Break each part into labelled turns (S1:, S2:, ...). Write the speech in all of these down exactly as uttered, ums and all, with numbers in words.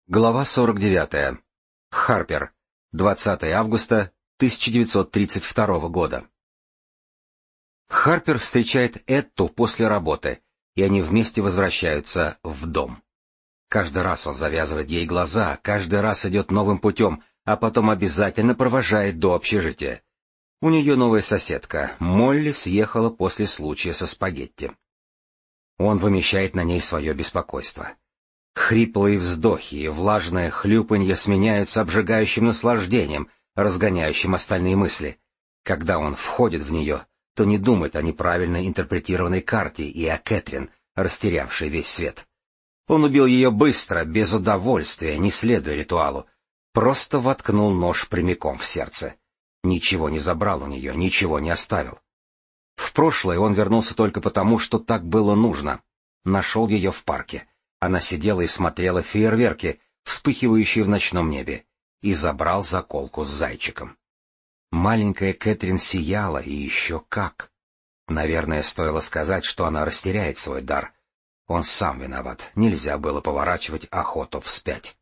S1: Глава сорок девятая. Харпер. двадцатое августа тысяча девятьсот тридцать второго года. Харпер встречает Этту после работы, и они вместе возвращаются в дом. Каждый раз он завязывает ей глаза, каждый раз идет новым путем, а потом обязательно провожает до общежития. У нее новая соседка, Молли, съехала после случая со спагетти. Он вымещает на ней свое беспокойство. Хриплые вздохи и влажное хлюпанье сменяются обжигающим наслаждением, разгоняющим остальные мысли. Когда он входит в нее, то не думает о неправильно интерпретированной карте и о Кэтрин, растерявшей весь свет. Он убил ее быстро, без удовольствия, не следуя ритуалу. Просто воткнул нож прямиком в сердце. Ничего не забрал у нее, ничего не оставил. В прошлое он вернулся только потому, что так было нужно. Нашел ее в парке. Она сидела и смотрела фейерверки, вспыхивающие в ночном небе, и забрал заколку с зайчиком. Маленькая Кэтрин сияла, и еще как. Наверное, стоило сказать, что она растеряет свой дар. Он сам виноват, нельзя было поворачивать охоту вспять.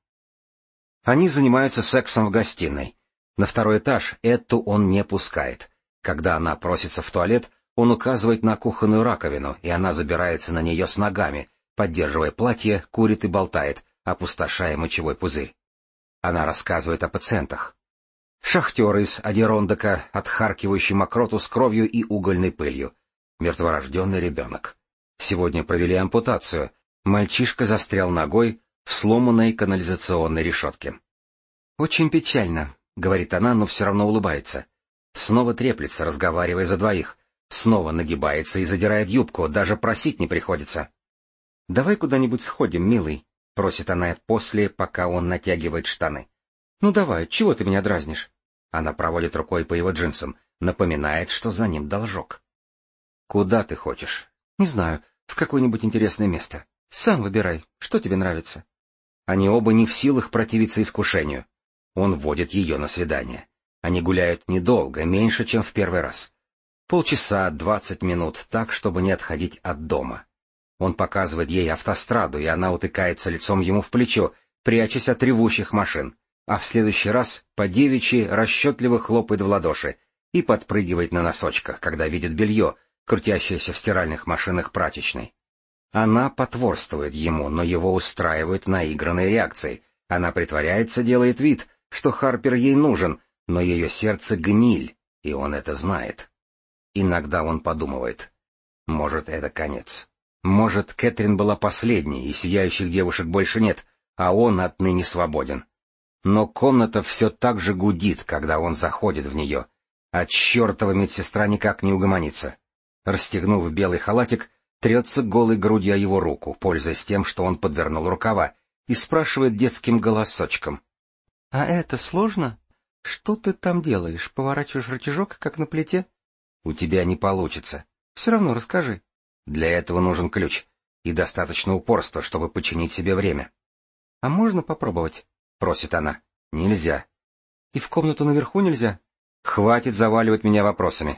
S1: Они занимаются сексом в гостиной. На второй этаж Этту он не пускает. Когда она просится в туалет, он указывает на кухонную раковину, и она забирается на нее с ногами, поддерживая платье, курит и болтает, опустошая мочевой пузырь. Она рассказывает о пациентах. Шахтер из Адирондока, отхаркивающий мокроту с кровью и угольной пылью. Мертворожденный ребенок. Сегодня провели ампутацию. Мальчишка застрял ногой в сломанной канализационной решетке. «Очень печально», — говорит она, но все равно улыбается. Снова треплется, разговаривая за двоих. Снова нагибается и задирает юбку, даже просить не приходится. «Давай куда-нибудь сходим, милый», — просит она после, пока он натягивает штаны. «Ну давай, чего ты меня дразнишь?» Она проводит рукой по его джинсам, напоминает, что за ним должок. «Куда ты хочешь?» «Не знаю, в какое-нибудь интересное место. Сам выбирай, что тебе нравится». Они оба не в силах противиться искушению. Он водит ее на свидание. Они гуляют недолго, меньше, чем в первый раз. Полчаса, двадцать минут, так, чтобы не отходить от дома. Он показывает ей автостраду, и она утыкается лицом ему в плечо, прячась от ревущих машин, а в следующий раз по девичьи расчетливо хлопает в ладоши и подпрыгивает на носочках, когда видит белье, крутящееся в стиральных машинах прачечной. Она потворствует ему, но его устраивают наигранные реакции. Она притворяется, делает вид, что Харпер ей нужен, но ее сердце гниль, и он это знает. Иногда он подумывает, может, это конец. Может, Кэтрин была последней, и сияющих девушек больше нет, а он отныне свободен. Но комната все так же гудит, когда он заходит в нее, а чертова медсестра никак не угомонится. Расстегнув белый халатик, трется голой грудью о его руку, пользуясь тем, что он подвернул рукава, и спрашивает детским голосочком. — А это сложно? Что ты там делаешь? Поворачиваешь рычажок, как на плите? — У тебя не получится. — Все равно расскажи. Для этого нужен ключ, и достаточно упорства, чтобы подчинить себе время. — А можно попробовать? — просит она. — Нельзя. — И в комнату наверху нельзя? — Хватит заваливать меня вопросами.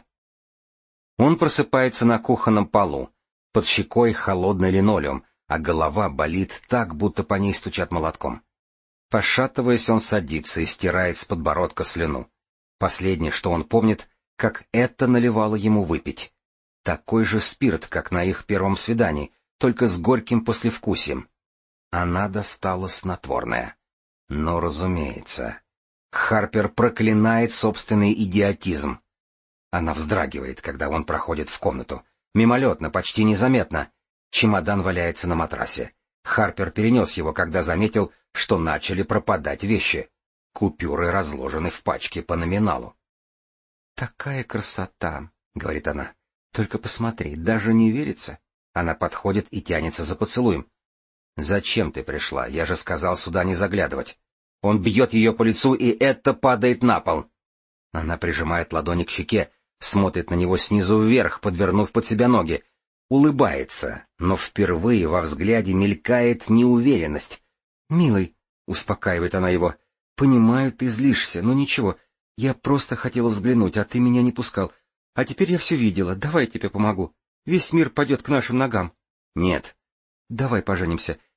S1: Он просыпается на кухонном полу, под щекой холодный линолеум, а голова болит так, будто по ней стучат молотком. Пошатываясь, он садится и стирает с подбородка слюну. Последнее, что он помнит, как это наливало ему выпить. Такой же спирт, как на их первом свидании, только с горьким послевкусием. Она достала снотворное. Но, разумеется, Харпер проклинает собственный идиотизм. Она вздрагивает, когда он проходит в комнату. Мимолетно, почти незаметно. Чемодан валяется на матрасе. Харпер перенес его, когда заметил, что начали пропадать вещи. Купюры разложены в пачке по номиналу. «Такая красота», — говорит она. «Только посмотри, даже не верится». Она подходит и тянется за поцелуем. «Зачем ты пришла? Я же сказал сюда не заглядывать». Он бьет ее по лицу, и это падает на пол. Она прижимает ладони к щеке, смотрит на него снизу вверх, подвернув под себя ноги. Улыбается, но впервые во взгляде мелькает неуверенность. «Милый», — успокаивает она его, — «понимаю, ты злишься, но ничего. Я просто хотела взглянуть, а ты меня не пускал. А теперь я все видела, давай я тебе помогу. Весь мир падет к нашим ногам». «Нет». «Давай поженимся.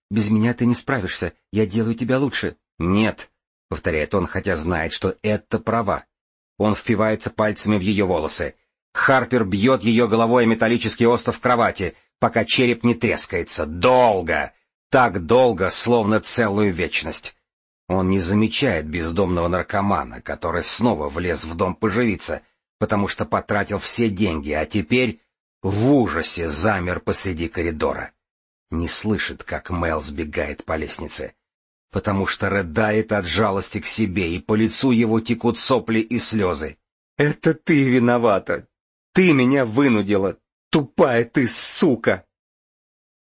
S1: Без меня ты не справишься, я делаю тебя лучше». «Нет», — повторяет он, хотя знает, что это права. Он впивается пальцами в ее волосы. Харпер бьет ее головой о металлический остов кровати, пока череп не трескается. Долго! Так долго, словно целую вечность. Он не замечает бездомного наркомана, который снова влез в дом поживиться, потому что потратил все деньги, а теперь в ужасе замер посреди коридора. Не слышит, как Мэл сбегает по лестнице, потому что рыдает от жалости к себе, и по лицу его текут сопли и слезы. «Это ты виновата! Ты меня вынудила! Тупая ты сука!»